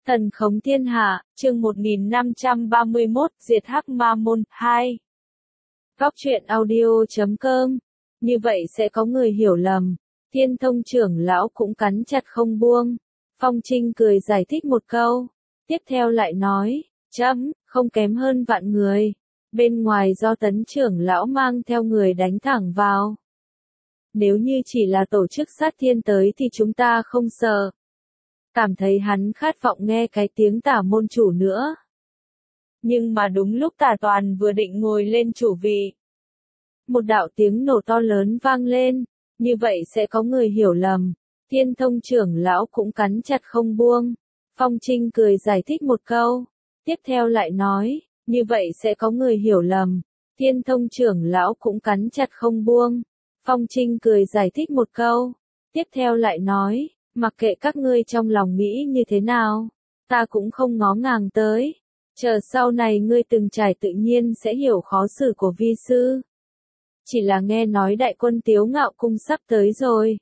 Thần khống thiên hạ, chương 1531, diệt hắc ma môn, 2. Góc truyện audio.com. Như vậy sẽ có người hiểu lầm. Thiên Thông trưởng lão cũng cắn chặt không buông. Phong Trinh cười giải thích một câu. Tiếp theo lại nói, chấm, không kém hơn vạn người. Bên ngoài do Tấn trưởng lão mang theo người đánh thẳng vào. Nếu như chỉ là tổ chức sát thiên tới thì chúng ta không sợ. Cảm thấy hắn khát vọng nghe cái tiếng Tả môn chủ nữa. Nhưng mà đúng lúc Tả Toàn vừa định ngồi lên chủ vị. Một đạo tiếng nổ to lớn vang lên, như vậy sẽ có người hiểu lầm. Thiên Thông trưởng lão cũng cắn chặt không buông. Phong Trinh cười giải thích một câu. Tiếp theo lại nói, như vậy sẽ có người hiểu lầm. Thiên Thông trưởng lão cũng cắn chặt không buông. Phong Trinh cười giải thích một câu. Tiếp theo lại nói, mặc kệ các ngươi trong lòng nghĩ như thế nào, ta cũng không ngó ngàng tới. Chờ sau này ngươi từng trải tự nhiên sẽ hiểu khó xử của vi sư. Chỉ là nghe nói đại quân Tiếu Ngạo cung sắp tới rồi.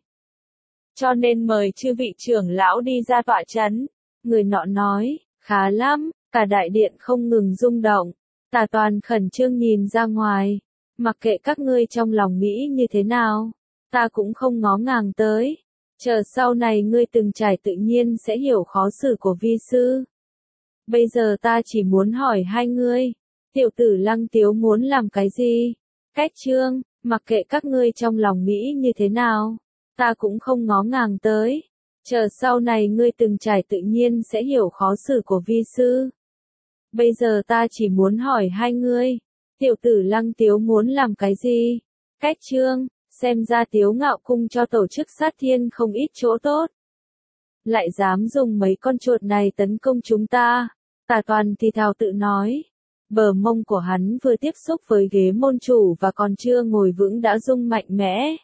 Cho nên mời chư vị trưởng lão đi ra tọa trấn. Người nọ nói, khá lắm, cả đại điện không ngừng rung động. Tả Toàn khẩn trương nhìn ra ngoài. Mặc kệ các ngươi trong lòng nghĩ như thế nào, ta cũng không ngó ngàng tới. Chờ sau này ngươi từng trải tự nhiên sẽ hiểu khó xử của vi sư. Bây giờ ta chỉ muốn hỏi hai ngươi, tiểu tử Lăng Tiếu muốn làm cái gì? Cách chương, mặc kệ các ngươi trong lòng nghĩ như thế nào, ta cũng không ngó ngàng tới. Chờ sau này ngươi từng trải tự nhiên sẽ hiểu khó xử của vi sư. Bây giờ ta chỉ muốn hỏi hai ngươi, tiểu tử Lăng Tiếu muốn làm cái gì? Cách chương, xem ra Tiếu Ngạo cung cho tổ chức sát thiên không ít chỗ tốt. Lại dám dùng mấy con chuột này tấn công chúng ta. Tả Toàn thì thào tự nói. Bờ mông của hắn vừa tiếp xúc với ghế môn chủ và còn chưa ngồi vững đã rung mạnh mẽ.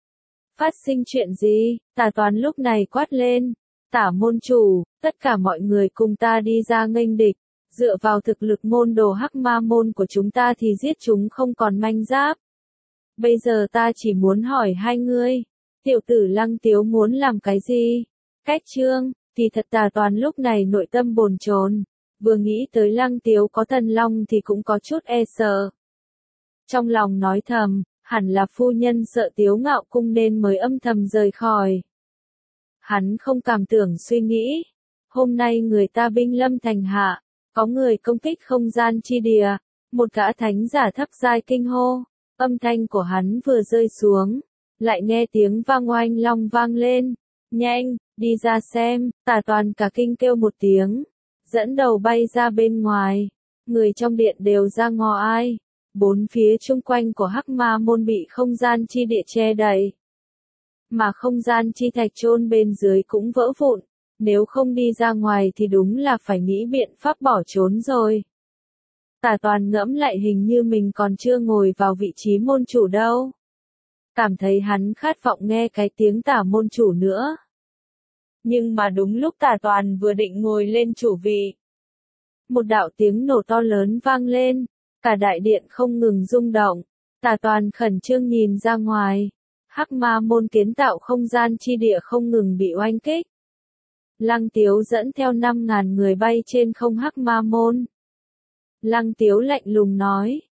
Phát sinh chuyện gì? Tả Toàn lúc này quát lên. Tả môn chủ, tất cả mọi người cùng ta đi ra nghênh địch. Dựa vào thực lực môn đồ hắc ma môn của chúng ta thì giết chúng không còn manh giáp. Bây giờ ta chỉ muốn hỏi hai ngươi, tiểu tử Lăng Tiếu muốn làm cái gì? Cách chương, thì thật Tả Toàn lúc này nội tâm bồn chồn, vừa nghĩ tới Lăng Tiếu có thần long thì cũng có chút e sợ. Trong lòng nói thầm, hẳn là phu nhân sợ Tiếu Ngạo cung nên mới âm thầm rời khỏi. Hắn không cảm tưởng suy nghĩ, hôm nay người ta binh lâm thành hạ, có người công kích không gian chi địa, một gã thánh giả thấp giai kinh hô. Âm thanh của hắn vừa rơi xuống, lại nghe tiếng vang oanh long vang lên. Nhanh, đi ra xem. Tả Toàn cả kinh kêu một tiếng, dẫn đầu bay ra bên ngoài. Người trong điện đều ra ngó ai. Bốn phía chung quanh của hắc ma môn bị không gian chi địa che đậy. Mà không gian chi thạch chôn bên dưới cũng vỡ vụn. Nếu không đi ra ngoài thì đúng là phải nghĩ biện pháp bỏ trốn rồi. Tả Toàn ngẫm lại hình như mình còn chưa ngồi vào vị trí môn chủ đâu. Cảm thấy hắn khát vọng nghe cái tiếng Tả môn chủ nữa. Nhưng mà đúng lúc Tả Toàn vừa định ngồi lên chủ vị. Một đạo tiếng nổ to lớn vang lên, cả đại điện không ngừng rung động. Tả Toàn khẩn trương nhìn ra ngoài. Hắc ma môn kiến tạo không gian chi địa không ngừng bị oanh kích. Lăng Tiếu dẫn theo 5.000 người bay trên không hắc ma môn. Lăng Tiếu lạnh lùng nói,